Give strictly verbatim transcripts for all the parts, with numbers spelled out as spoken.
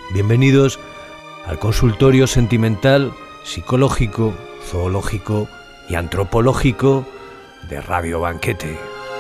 Bienvenidos al consultorio sentimental, psicológico, zoológico y antropológico de Radio Banquete.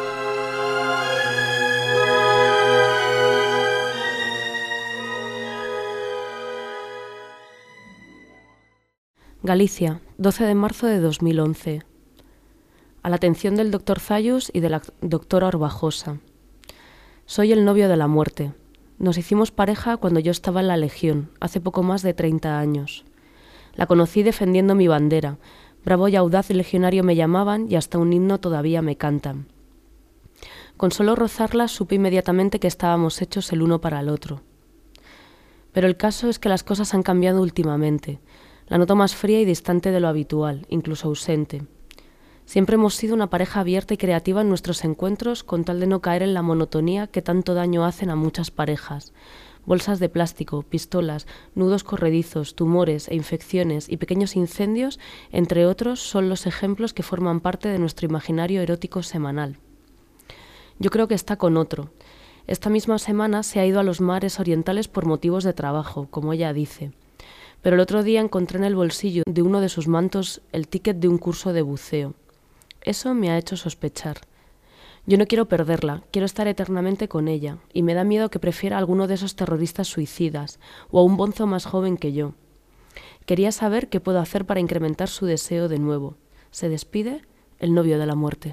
Galicia, doce de marzo de dos mil once. A la atención del doctor Zayus y de la doctora Orbajosa. Soy el novio de la muerte. Nos hicimos pareja cuando yo estaba en la Legión, hace poco más de treinta años. La conocí defendiendo mi bandera. Bravo y audaz legionario me llamaban y hasta un himno todavía me cantan. Con solo rozarla supe inmediatamente que estábamos hechos el uno para el otro. Pero el caso es que las cosas han cambiado últimamente. La noto más fría y distante de lo habitual, incluso ausente. Siempre hemos sido una pareja abierta y creativa en nuestros encuentros con tal de no caer en la monotonía que tanto daño hacen a muchas parejas. Bolsas de plástico, pistolas, nudos corredizos, tumores e infecciones y pequeños incendios, entre otros, son los ejemplos que forman parte de nuestro imaginario erótico semanal. Yo creo que está con otro. Esta misma semana se ha ido a los mares orientales por motivos de trabajo, como ella dice. Pero el otro día encontré en el bolsillo de uno de sus mantos el ticket de un curso de buceo. Eso me ha hecho sospechar. Yo no quiero perderla, quiero estar eternamente con ella, y me da miedo que prefiera a alguno de esos terroristas suicidas, o a un bonzo más joven que yo. Quería saber qué puedo hacer para incrementar su deseo de nuevo. Se despide el novio de la muerte.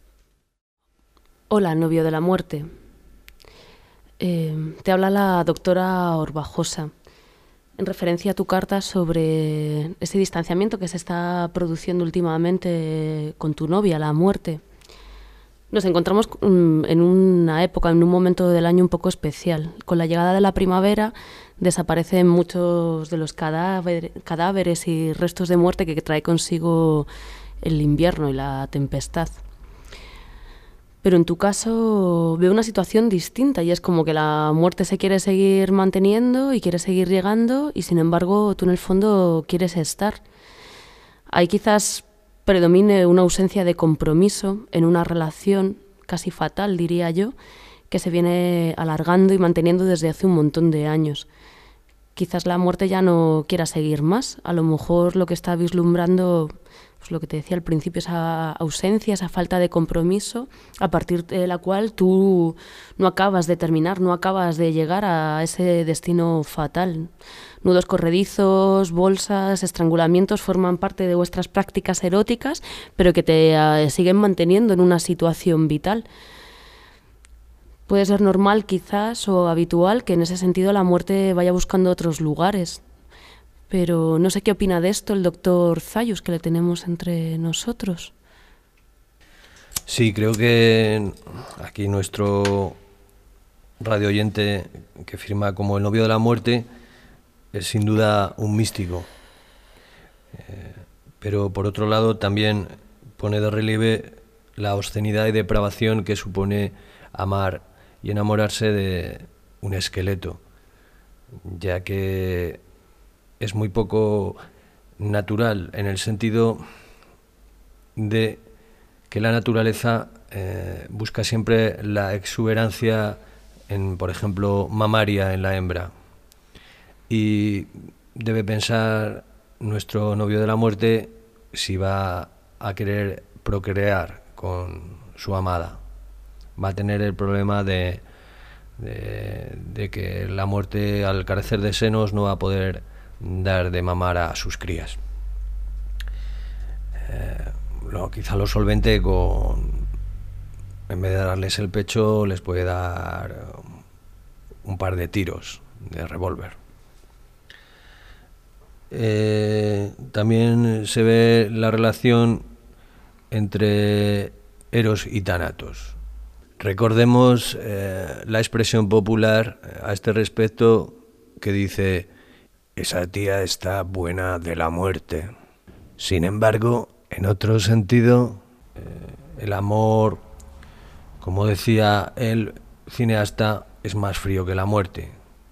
Hola, novio de la muerte. Eh, te habla la doctora Orbajosa. En referencia a tu carta sobre ese distanciamiento que se está produciendo últimamente con tu novia, la muerte. Nos encontramos en una época, en un momento del año un poco especial. Con la llegada de la primavera desaparecen muchos de los cadáver, cadáveres y restos de muerte que trae consigo el invierno y la tempestad. Pero en tu caso veo una situación distinta y es como que la muerte se quiere seguir manteniendo y quiere seguir llegando y sin embargo tú en el fondo quieres estar. Ahí quizás predomine una ausencia de compromiso en una relación casi fatal, diría yo, que se viene alargando y manteniendo desde hace un montón de años. Quizás la muerte ya no quiera seguir más, a lo mejor lo que está vislumbrando, pues lo que te decía al principio, esa ausencia, esa falta de compromiso, a partir de la cual tú no acabas de terminar, no acabas de llegar a ese destino fatal. Nudos corredizos, bolsas, estrangulamientos forman parte de vuestras prácticas eróticas, pero que te uh, siguen manteniendo en una situación vital. Puede ser normal quizás o habitual que en ese sentido la muerte vaya buscando otros lugares. Pero no sé qué opina de esto el doctor Zayus, que le tenemos entre nosotros. Sí, creo que aquí nuestro radio oyente que firma como el novio de la muerte es sin duda un místico. Eh, pero por otro lado también pone de relieve la obscenidad y depravación que supone amar y enamorarse de un esqueleto, ya que es muy poco natural en el sentido de que la naturaleza eh, busca siempre la exuberancia, en, por ejemplo, mamaria en la hembra. Y debe pensar nuestro novio de la muerte si va a querer procrear con su amada. Va a tener el problema de, de, de que la muerte, al carecer de senos, no va a poder dar de mamar a sus crías. Eh, lo, quizá lo solvente con, en vez de darles el pecho, les puede dar un par de tiros de revólver. Eh, también se ve la relación entre Eros y Tánatos. Recordemos eh, la expresión popular a este respecto que dice: esa tía está buena de la muerte. Sin embargo, en otro sentido, eh, el amor, como decía el cineasta, es más frío que la muerte.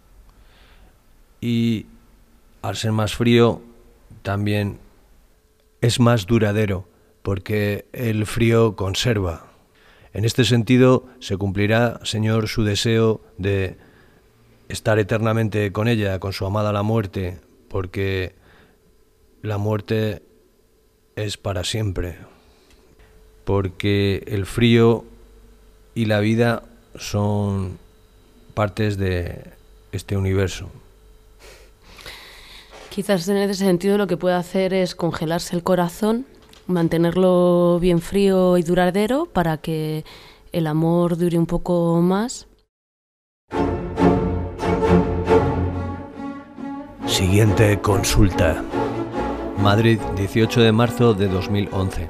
Y al ser más frío, también es más duradero, porque el frío conserva. En este sentido, se cumplirá, Señor, su deseo de estar eternamente con ella, con su amada la muerte, porque la muerte es para siempre, porque el frío y la vida son partes de este universo. Quizás en ese sentido lo que puede hacer es congelarse el corazón, mantenerlo bien frío y duradero para que el amor dure un poco más. Siguiente consulta. Madrid, dieciocho de marzo de dos mil once.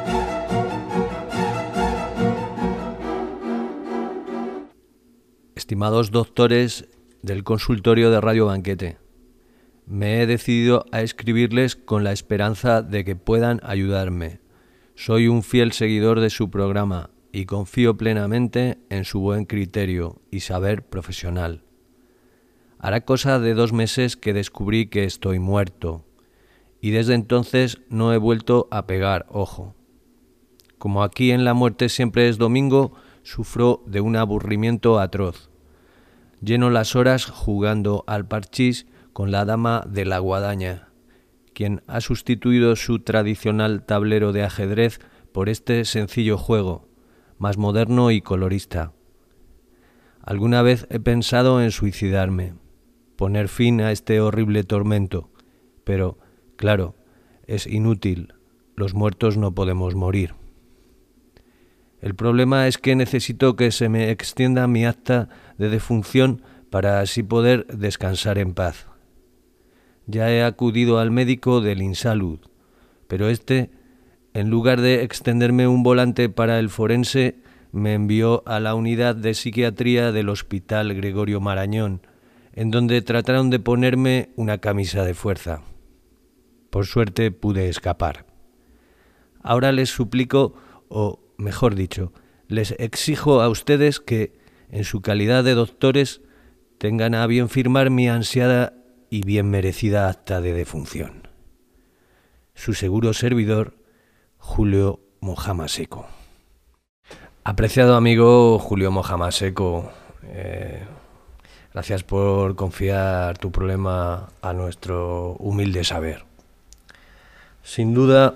Estimados doctores del consultorio de Radio Banquete, me he decidido a escribirles con la esperanza de que puedan ayudarme. Soy un fiel seguidor de su programa y confío plenamente en su buen criterio y saber profesional. Hará cosa de dos meses que descubrí que estoy muerto y desde entonces no he vuelto a pegar ojo. Como aquí en la muerte siempre es domingo, sufro de un aburrimiento atroz. Lleno las horas jugando al parchís con la dama de la guadaña, quien ha sustituido su tradicional tablero de ajedrez por este sencillo juego, más moderno y colorista. Alguna vez he pensado en suicidarme, poner fin a este horrible tormento, pero, claro, es inútil, los muertos no podemos morir. El problema es que necesito que se me extienda mi acta de defunción para así poder descansar en paz. Ya he acudido al médico del Insalud, pero este, en lugar de extenderme un volante para el forense, me envió a la unidad de psiquiatría del Hospital Gregorio Marañón, en donde trataron de ponerme una camisa de fuerza. Por suerte pude escapar. Ahora les suplico, o mejor dicho, les exijo a ustedes que, en su calidad de doctores, tengan a bien firmar mi ansiada y bien merecida acta de defunción. Su seguro servidor, Julio Mojamaseco. Apreciado amigo Julio Mojamaseco, eh, gracias por confiar tu problema a nuestro humilde saber. Sin duda,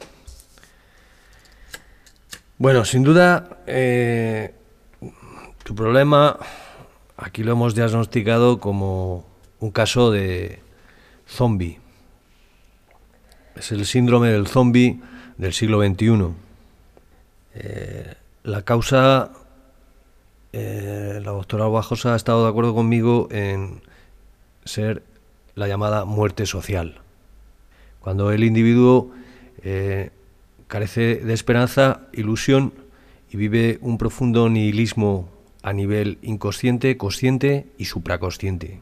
bueno, sin duda, eh, tu problema aquí lo hemos diagnosticado como un caso de zombie. Es el síndrome del zombie del siglo veintiuno. Eh, la causa, eh, la doctora Orbajosa ha estado de acuerdo conmigo en ser la llamada muerte social. Cuando el individuo eh, carece de esperanza, ilusión y vive un profundo nihilismo a nivel inconsciente, consciente y supraconsciente.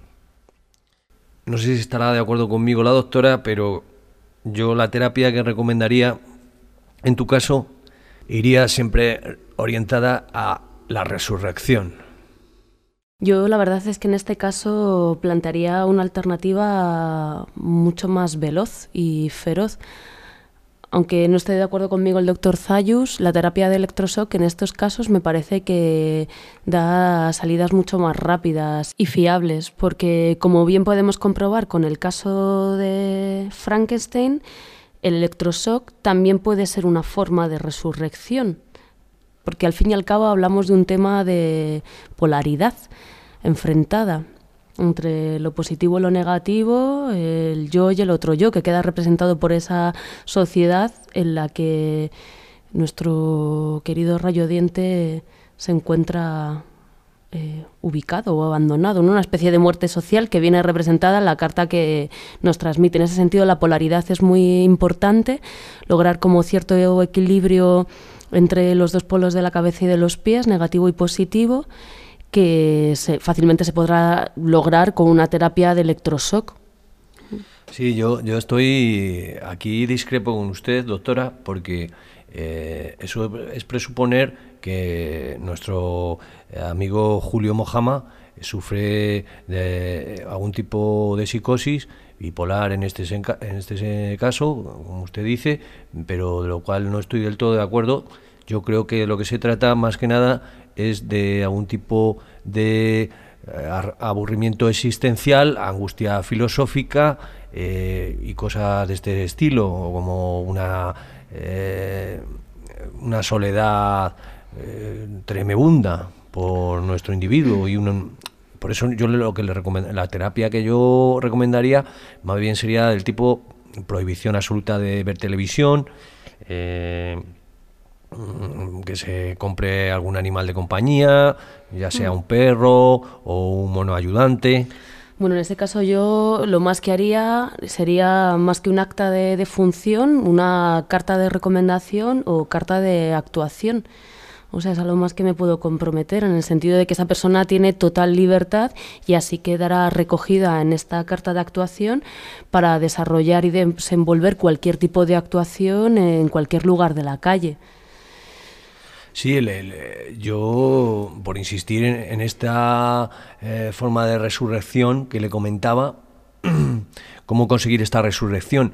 No sé si estará de acuerdo conmigo la doctora, pero yo la terapia que recomendaría, en tu caso, iría siempre orientada a la resurrección. Yo la verdad es que en este caso plantearía una alternativa mucho más veloz y feroz. Aunque no esté de acuerdo conmigo el doctor Zayus, la terapia de electroshock en estos casos me parece que da salidas mucho más rápidas y fiables, porque como bien podemos comprobar con el caso de Frankenstein, el electroshock también puede ser una forma de resurrección, porque al fin y al cabo hablamos de un tema de polaridad enfrentada entre lo positivo y lo negativo, el yo y el otro yo, que queda representado por esa sociedad en la que nuestro querido rayodiente se encuentra eh, ubicado o abandonado, ¿no? Una especie de muerte social que viene representada en la carta que nos transmite. En ese sentido, la polaridad es muy importante, lograr como cierto equilibrio entre los dos polos de la cabeza y de los pies, negativo y positivo, que se, fácilmente se podrá lograr con una terapia de electroshock. Sí, yo, yo estoy aquí discrepo con usted, doctora, porque eh, eso es presuponer que nuestro amigo Julio Mojama sufre de algún tipo de psicosis bipolar en este, en este caso, como usted dice, pero de lo cual no estoy del todo de acuerdo. Yo creo que lo que se trata más que nada es de algún tipo de aburrimiento existencial, angustia filosófica eh, y cosas de este estilo, como una, eh, una soledad eh, tremebunda por nuestro individuo. Y un, por eso yo lo que le recomend, la terapia que yo recomendaría más bien sería del tipo prohibición absoluta de ver televisión, eh, que se compre algún animal de compañía, ya sea un perro o un mono ayudante. Bueno, en este caso yo lo más que haría sería, más que un acta de, de función, una carta de recomendación o carta de actuación. O sea, es a lo más que me puedo comprometer, en el sentido de que esa persona tiene total libertad y así quedará recogida en esta carta de actuación para desarrollar y desenvolver cualquier tipo de actuación en cualquier lugar de la calle. Sí, el, el, yo, por insistir en, en esta eh, forma de resurrección que le comentaba, ¿cómo conseguir esta resurrección?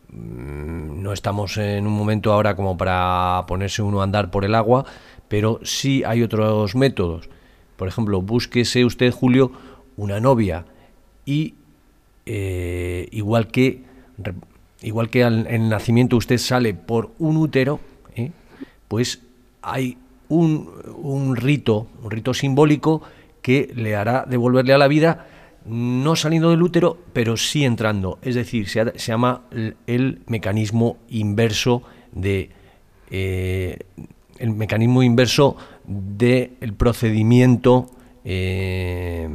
No estamos en un momento ahora como para ponerse uno a andar por el agua, pero sí hay otros métodos. Por ejemplo, búsquese usted, Julio, una novia y eh, igual que igual que al en el nacimiento usted sale por un útero, ¿eh? Pues hay un, un rito, un rito simbólico que le hará devolverle a la vida, no saliendo del útero, pero sí entrando. Es decir, se, se llama el, el mecanismo inverso de eh, el mecanismo inverso del procedimiento eh,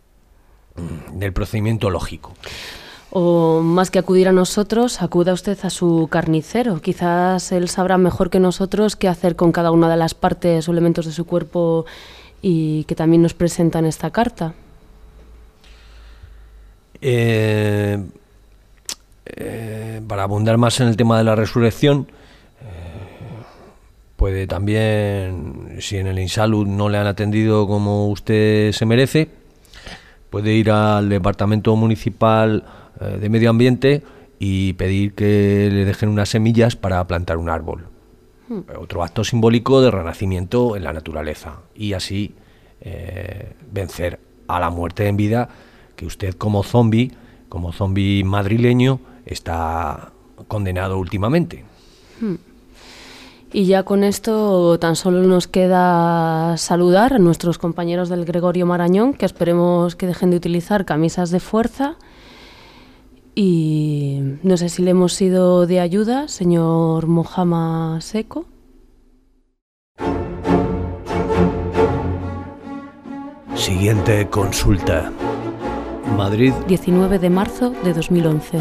del procedimiento lógico. O más que acudir a nosotros, acuda usted a su carnicero. Quizás él sabrá mejor que nosotros qué hacer con cada una de las partes o elementos de su cuerpo y que también nos presentan esta carta. Eh, eh, para abundar más en el tema de la resurrección, eh, puede también, si en el INSALUD no le han atendido como usted se merece, puede ir al Departamento Municipal de Medio Ambiente y pedir que le dejen unas semillas para plantar un árbol. Hmm. Otro acto simbólico de renacimiento en la naturaleza y así eh, vencer a la muerte en vida que usted como zombi, como zombi madrileño, está condenado últimamente. Hmm. Y ya con esto tan solo nos queda saludar a nuestros compañeros del Gregorio Marañón, que esperemos que dejen de utilizar camisas de fuerza. Y no sé si le hemos sido de ayuda, señor Mohamed Seco. Siguiente consulta. Madrid, diecinueve de marzo de dos mil once.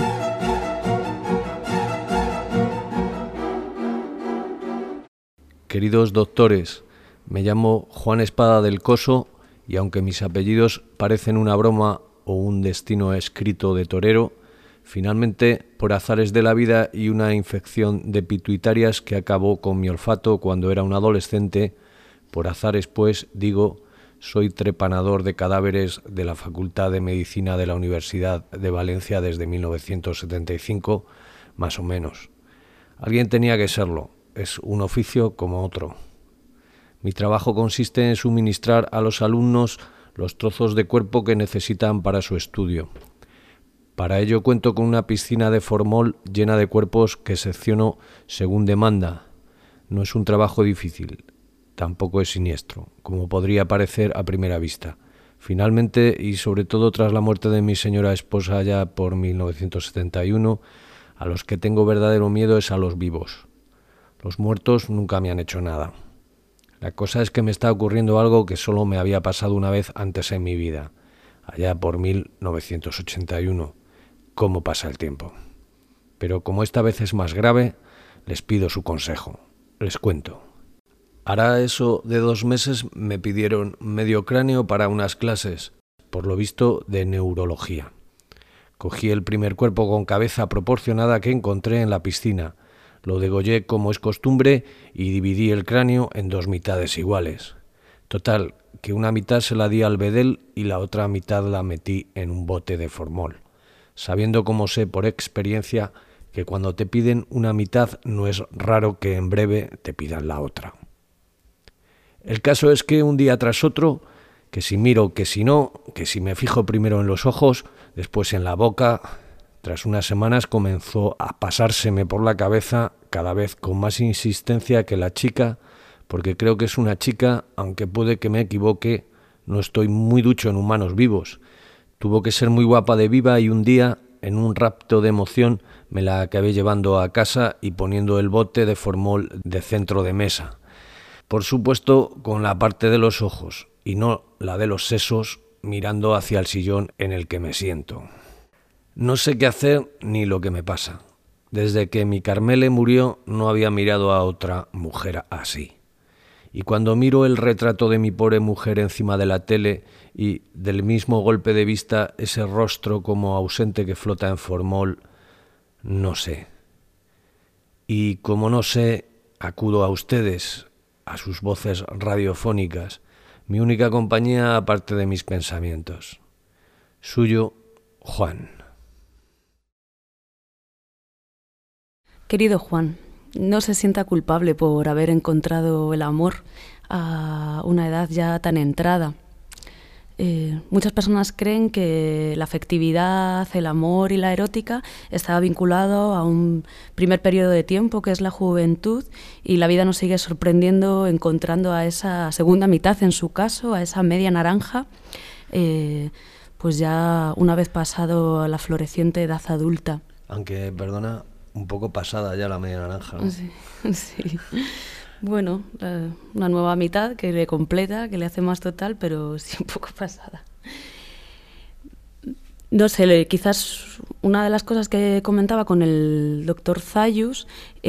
Queridos doctores, me llamo Juan Espada del Coso y aunque mis apellidos parecen una broma o un destino escrito de torero, finalmente, por azares de la vida y una infección de pituitarias que acabó con mi olfato cuando era un adolescente, por azares pues, digo, soy trepanador de cadáveres de la Facultad de Medicina de la Universidad de Valencia desde mil novecientos setenta y cinco, más o menos. Alguien tenía que serlo, es un oficio como otro. Mi trabajo consiste en suministrar a los alumnos los trozos de cuerpo que necesitan para su estudio. Para ello cuento con una piscina de formol llena de cuerpos que secciono según demanda. No es un trabajo difícil, tampoco es siniestro, como podría parecer a primera vista. Finalmente, y sobre todo tras la muerte de mi señora esposa ya por mil novecientos setenta y uno, a los que tengo verdadero miedo es a los vivos. Los muertos nunca me han hecho nada. La cosa es que me está ocurriendo algo que solo me había pasado una vez antes en mi vida, allá por mil novecientos ochenta y uno. Cómo pasa el tiempo. Pero como esta vez es más grave, les pido su consejo. Les cuento. Hará eso de dos meses me pidieron medio cráneo para unas clases, por lo visto de neurología. Cogí el primer cuerpo con cabeza proporcionada que encontré en la piscina, lo degollé como es costumbre y dividí el cráneo en dos mitades iguales. Total, que una mitad se la di al bedel y la otra mitad la metí en un bote de formol, sabiendo como sé por experiencia que cuando te piden una mitad no es raro que en breve te pidan la otra. El caso es que un día tras otro que si miro, que si no, que si me fijo primero en los ojos, después en la boca. Tras unas semanas comenzó a pasárseme por la cabeza cada vez con más insistencia que la chica, porque creo que es una chica, aunque puede que me equivoque, no estoy muy ducho en humanos vivos. Tuvo que ser muy guapa de viva y un día, en un rapto de emoción, me la acabé llevando a casa y poniendo el bote de formol de centro de mesa. Por supuesto, con la parte de los ojos y no la de los sesos, mirando hacia el sillón en el que me siento. No sé qué hacer ni lo que me pasa. Desde que mi Carmele murió no había mirado a otra mujer así. Y cuando miro el retrato de mi pobre mujer encima de la tele y del mismo golpe de vista ese rostro como ausente que flota en formol, no sé. Y como no sé, acudo a ustedes, a sus voces radiofónicas, mi única compañía aparte de mis pensamientos. Suyo, Juan. Querido Juan, no se sienta culpable por haber encontrado el amor a una edad ya tan entrada. Eh, muchas personas creen que la afectividad, el amor y la erótica está vinculado a un primer periodo de tiempo que es la juventud, y la vida nos sigue sorprendiendo encontrando a esa segunda mitad, en su caso, a esa media naranja, eh, pues ya una vez pasado a la floreciente edad adulta. Aunque, perdona, un poco pasada ya la media naranja, ¿no? Sí, sí. Bueno, eh, una nueva mitad que le completa, que le hace más total, pero sí un poco pasada. No sé, le, quizás una de las cosas que comentaba con el doctor Zayus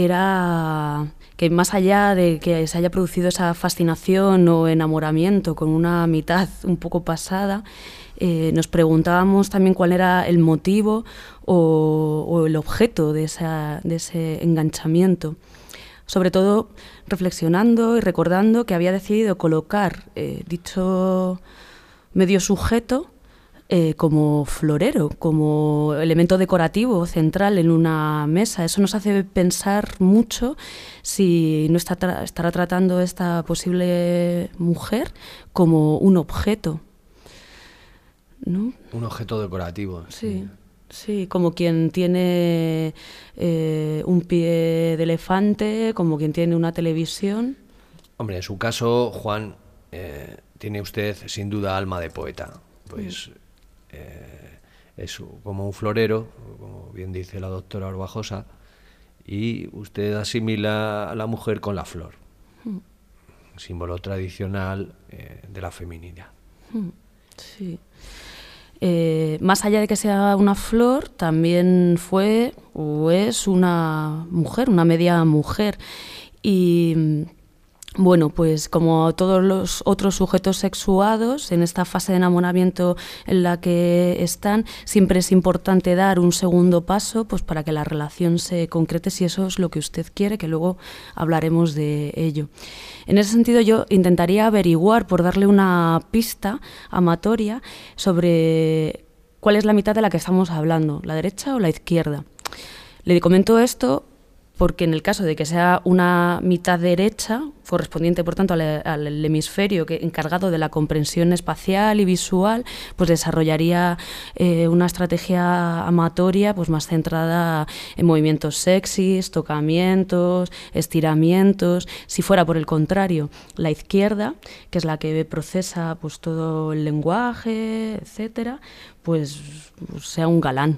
era que más allá de que se haya producido esa fascinación o enamoramiento con una mitad un poco pasada, eh, nos preguntábamos también cuál era el motivo o, o el objeto de, esa, de ese enganchamiento. Sobre todo reflexionando y recordando que había decidido colocar eh, dicho medio sujeto eh, como florero, como elemento decorativo central en una mesa. Eso nos hace pensar mucho si no está tra- estará tratando esta posible mujer como un objeto, ¿no? Un objeto decorativo. Sí. Sí, como quien tiene eh, un pie de elefante, como quien tiene una televisión. Hombre, en su caso, Juan, eh, tiene usted sin duda alma de poeta. Pues eh, es como un florero, como bien dice la doctora Orbajosa, y usted asimila a la mujer con la flor, mm. símbolo tradicional eh, de la feminidad. Sí. Eh, más allá de que sea una flor, también fue o es una mujer, una media mujer. Y bueno, pues como todos los otros sujetos sexuados, en esta fase de enamoramiento en la que están, siempre es importante dar un segundo paso pues para que la relación se concrete, si eso es lo que usted quiere, que luego hablaremos de ello. En ese sentido, yo intentaría averiguar, por darle una pista amatoria, sobre cuál es la mitad de la que estamos hablando, la derecha o la izquierda. Le comento esto porque en el caso de que sea una mitad derecha, correspondiente por tanto al, al hemisferio que, encargado de la comprensión espacial y visual, pues desarrollaría eh, una estrategia amatoria pues más centrada en movimientos sexys, tocamientos, estiramientos. Si fuera por el contrario, la izquierda, que es la que procesa pues todo el lenguaje, etcétera, pues, pues sea un galán.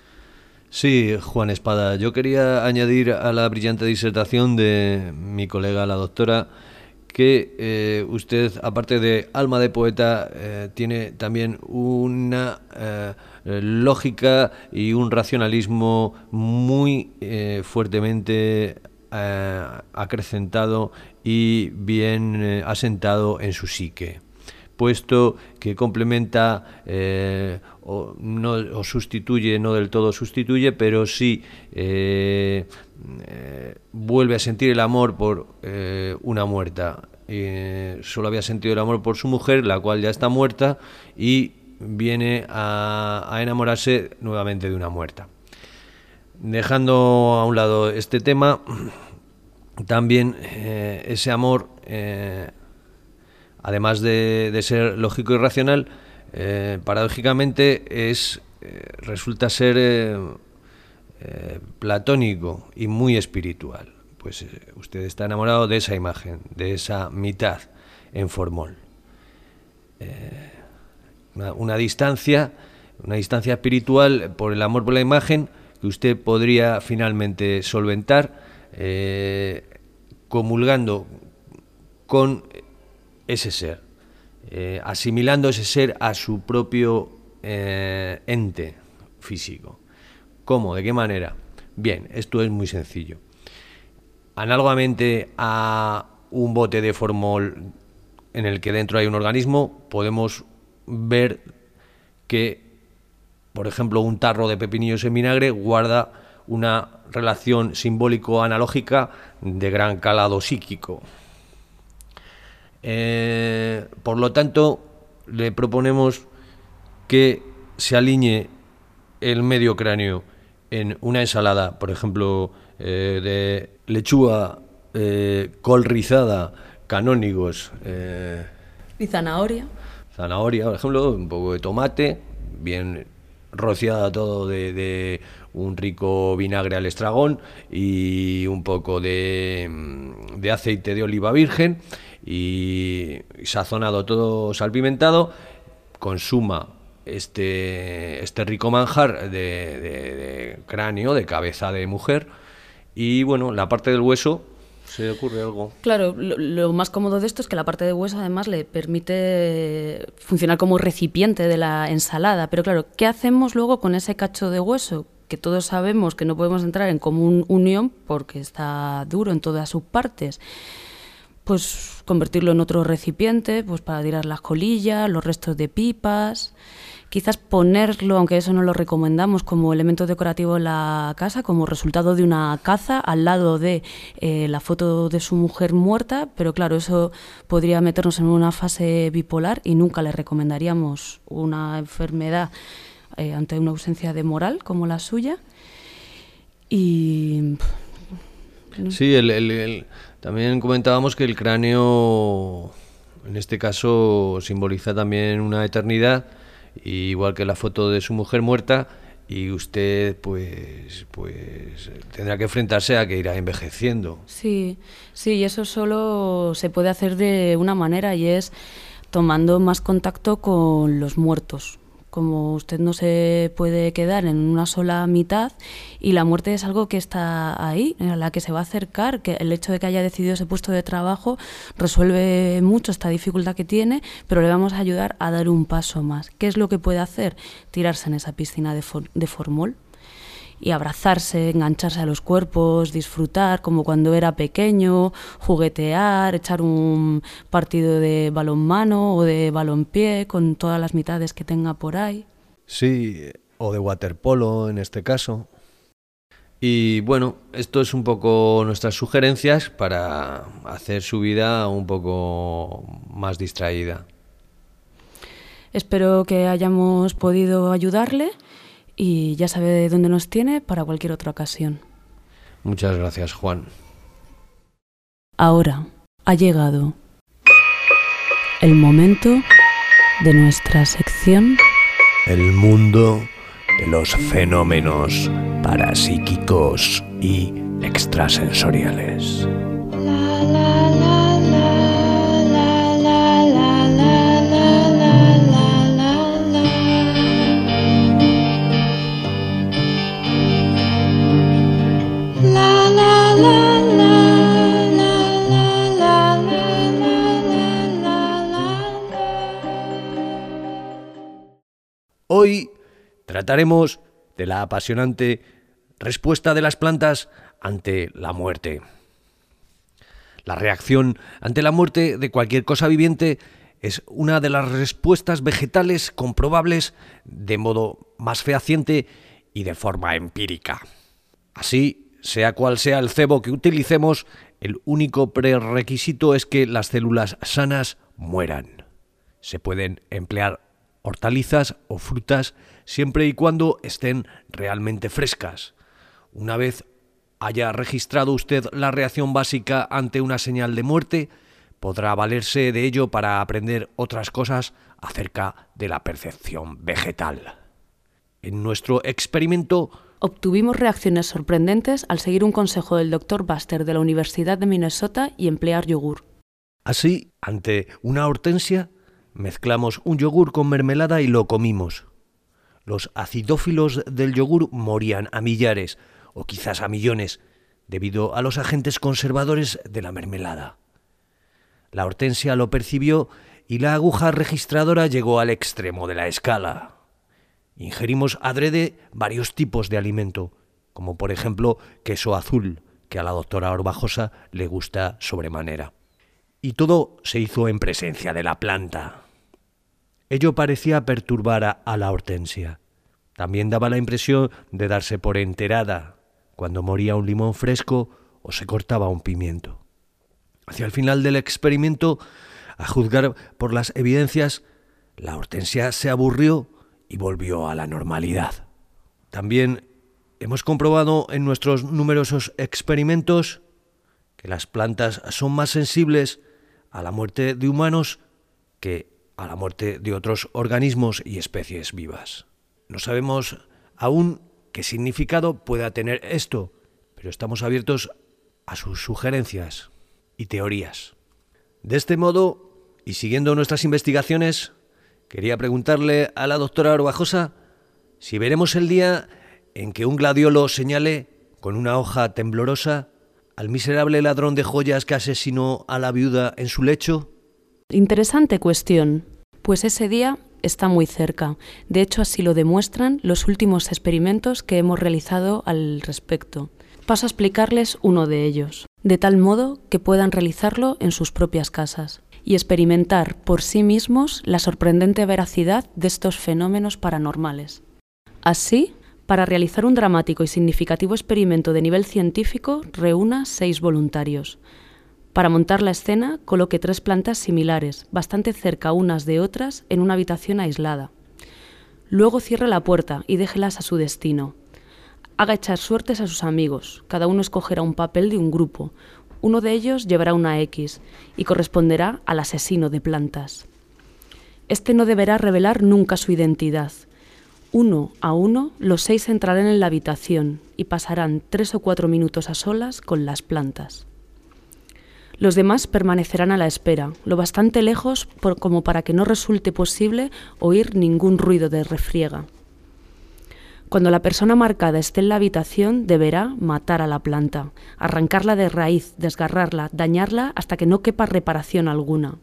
Sí, Juan Espada, yo quería añadir a la brillante disertación de mi colega, la doctora, que eh, usted, aparte de alma de poeta, eh, tiene también una eh, lógica y un racionalismo muy eh, fuertemente eh, acrecentado y bien eh, asentado en su psique, puesto que complementa eh, o, no, o sustituye, no del todo sustituye, pero sí eh, eh, vuelve a sentir el amor por eh, una muerta. Eh, solo había sentido el amor por su mujer, la cual ya está muerta, y viene a, a enamorarse nuevamente de una muerta. Dejando a un lado este tema, también eh, ese amor... Eh, además de, de ser lógico y racional, eh, paradójicamente es, eh, resulta ser eh, eh, platónico y muy espiritual. Pues eh, usted está enamorado de esa imagen, de esa mitad en formol. Eh, una, una distancia, una distancia espiritual por el amor por la imagen que usted podría finalmente solventar eh, comulgando con ese ser, eh, asimilando ese ser a su propio eh, ente físico. ¿Cómo? ¿De qué manera? Bien, esto es muy sencillo. Análogamente a un bote de formol en el que dentro hay un organismo, podemos ver que, por ejemplo, un tarro de pepinillos en vinagre guarda una relación simbólico-analógica de gran calado psíquico. Eh, por lo tanto, le proponemos que se alinee el medio cráneo en una ensalada, por ejemplo, eh, de lechuga, eh, col rizada, canónigos. Eh, ¿Y zanahoria? Zanahoria, por ejemplo, un poco de tomate, bien rociada todo de, de un rico vinagre al estragón y un poco de, de aceite de oliva virgen y sazonado todo salpimentado. Consuma este, este rico manjar de, de, de cráneo, de cabeza de mujer y bueno, la parte del hueso. ¿Se le ocurre algo? Claro, lo, lo más cómodo de esto es que la parte de hueso además le permite funcionar como recipiente de la ensalada. Pero claro, ¿qué hacemos luego con ese cacho de hueso? Que todos sabemos que no podemos entrar en común unión porque está duro en todas sus partes. Pues convertirlo en otro recipiente, pues para tirar las colillas, los restos de pipas. Quizás ponerlo, aunque eso no lo recomendamos, como elemento decorativo en la casa, como resultado de una caza, al lado de eh, la foto de su mujer muerta, pero claro, eso podría meternos en una fase bipolar y nunca le recomendaríamos una enfermedad eh, ante una ausencia de moral como la suya. Y... Sí, el, el, el, también comentábamos que el cráneo, en este caso, simboliza también una eternidad, igual que la foto de su mujer muerta, y usted pues pues tendrá que enfrentarse a que irá envejeciendo. Sí, sí, y eso solo se puede hacer de una manera y es tomando más contacto con los muertos. Como usted no se puede quedar en una sola mitad y la muerte es algo que está ahí, a la que se va a acercar, que el hecho de que haya decidido ese puesto de trabajo resuelve mucho esta dificultad que tiene, pero le vamos a ayudar a dar un paso más. ¿Qué es lo que puede hacer? Tirarse en esa piscina de, for- de formol y abrazarse, engancharse a los cuerpos, disfrutar como cuando era pequeño, juguetear, echar un partido de balonmano o de balonpié con todas las mitades que tenga por ahí. Sí, o de waterpolo en este caso. Y bueno, esto es un poco nuestras sugerencias para hacer su vida un poco más distraída. Espero que hayamos podido ayudarle. Y ya sabe dónde nos tiene para cualquier otra ocasión. Muchas gracias, Juan. Ahora ha llegado el momento de nuestra sección El mundo de los fenómenos parapsíquicos y extrasensoriales. La, la, la, la, la, la, la, la, la, la, la, la. La, la, la, la, la, la, la, la, la, la, la. Hoy trataremos de la apasionante respuesta de las plantas ante la muerte. La reacción ante la muerte de cualquier cosa viviente es una de las respuestas vegetales comprobables de modo más fehaciente y de forma empírica. Así, sea cual sea el cebo que utilicemos, el único prerequisito es que las células sanas mueran. Se pueden emplear hortalizas o frutas siempre y cuando estén realmente frescas. Una vez haya registrado usted la reacción básica ante una señal de muerte, podrá valerse de ello para aprender otras cosas acerca de la percepción vegetal. En nuestro experimento obtuvimos reacciones sorprendentes al seguir un consejo del doctor Buster de la Universidad de Minnesota y emplear yogur. Así, ante una hortensia, mezclamos un yogur con mermelada y lo comimos. Los acidófilos del yogur morían a millares, o quizás a millones, debido a los agentes conservadores de la mermelada. La hortensia lo percibió y la aguja registradora llegó al extremo de la escala. Ingerimos adrede varios tipos de alimento, como por ejemplo queso azul, que a la doctora Orbajosa le gusta sobremanera. Y todo se hizo en presencia de la planta. Ello parecía perturbar a, a la hortensia. También daba la impresión de darse por enterada cuando moría un limón fresco o se cortaba un pimiento. Hacia el final del experimento, a juzgar por las evidencias, la hortensia se aburrió y volvió a la normalidad. También hemos comprobado en nuestros numerosos experimentos que las plantas son más sensibles a la muerte de humanos que a la muerte de otros organismos y especies vivas. No sabemos aún qué significado pueda tener esto, pero estamos abiertos a sus sugerencias y teorías. De este modo, y siguiendo nuestras investigaciones, quería preguntarle a la doctora Orbajosa si veremos el día en que un gladiolo señale con una hoja temblorosa al miserable ladrón de joyas que asesinó a la viuda en su lecho. Interesante cuestión, pues ese día está muy cerca. De hecho, así lo demuestran los últimos experimentos que hemos realizado al respecto. Paso a explicarles uno de ellos, de tal modo que puedan realizarlo en sus propias casas y experimentar por sí mismos la sorprendente veracidad de estos fenómenos paranormales. Así, para realizar un dramático y significativo experimento de nivel científico, reúna seis voluntarios. Para montar la escena, coloque tres plantas similares, bastante cerca unas de otras, en una habitación aislada. Luego cierre la puerta y déjelas a su destino. Haga echar suertes a sus amigos. Cada uno escogerá un papel de un grupo. Uno de ellos llevará una X y corresponderá al asesino de plantas. Este no deberá revelar nunca su identidad. Uno a uno, los seis entrarán en la habitación y pasarán tres o cuatro minutos a solas con las plantas. Los demás permanecerán a la espera, lo bastante lejos por, como para que no resulte posible oír ningún ruido de refriega. Cuando la persona marcada esté en la habitación, deberá matar a la planta, arrancarla de raíz, desgarrarla, dañarla hasta que no quepa reparación alguna.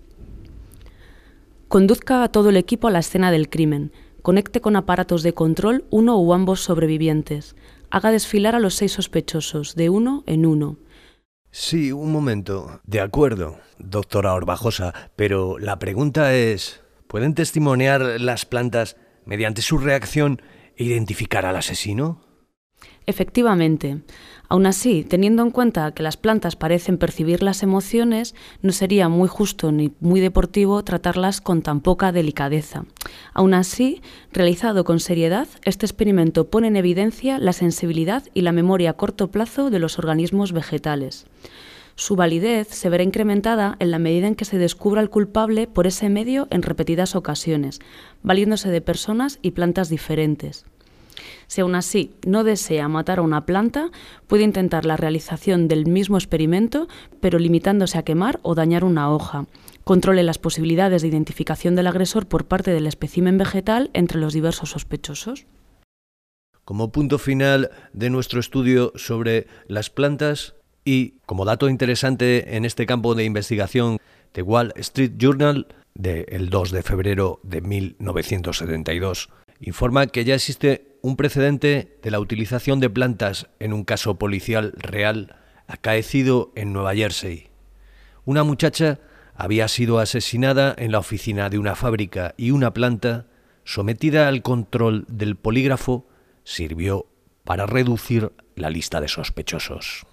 Conduzca a todo el equipo a la escena del crimen. Conecte con aparatos de control uno u ambos sobrevivientes. Haga desfilar a los seis sospechosos, de uno en uno. Sí, un momento. De acuerdo, doctora Orbajosa, pero la pregunta es, ¿pueden testimoniar las plantas mediante su reacción e identificar al asesino? Efectivamente. Aún así, teniendo en cuenta que las plantas parecen percibir las emociones, no sería muy justo ni muy deportivo tratarlas con tan poca delicadeza. Aún así, realizado con seriedad, este experimento pone en evidencia la sensibilidad y la memoria a corto plazo de los organismos vegetales. Su validez se verá incrementada en la medida en que se descubra el culpable por ese medio en repetidas ocasiones, valiéndose de personas y plantas diferentes. Si aún así no desea matar a una planta, puede intentar la realización del mismo experimento, pero limitándose a quemar o dañar una hoja. Controle las posibilidades de identificación del agresor por parte del espécimen vegetal entre los diversos sospechosos. Como punto final de nuestro estudio sobre las plantas y como dato interesante en este campo de investigación, The Wall Street Journal, del dos de febrero de mil novecientos setenta y dos, informa que ya existe un precedente de la utilización de plantas en un caso policial real acaecido en Nueva Jersey. Una muchacha había sido asesinada en la oficina de una fábrica y una planta, sometida al control del polígrafo, sirvió para reducir la lista de sospechosos.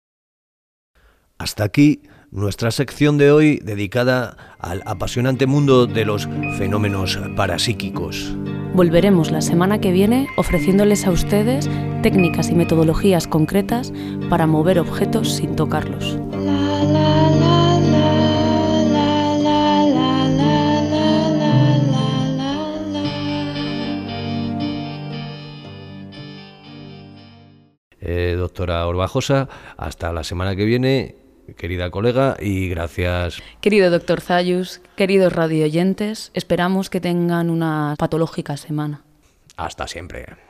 Hasta aquí nuestra sección de hoy dedicada al apasionante mundo de los fenómenos parapsíquicos. Volveremos la semana que viene ofreciéndoles a ustedes técnicas y metodologías concretas para mover objetos sin tocarlos. La, la, la, la. doctora Orbajosa. Hasta la semana que viene, querida colega, y gracias. Querido doctor Zayus, queridos radioyentes, esperamos que tengan una patológica semana. Hasta siempre.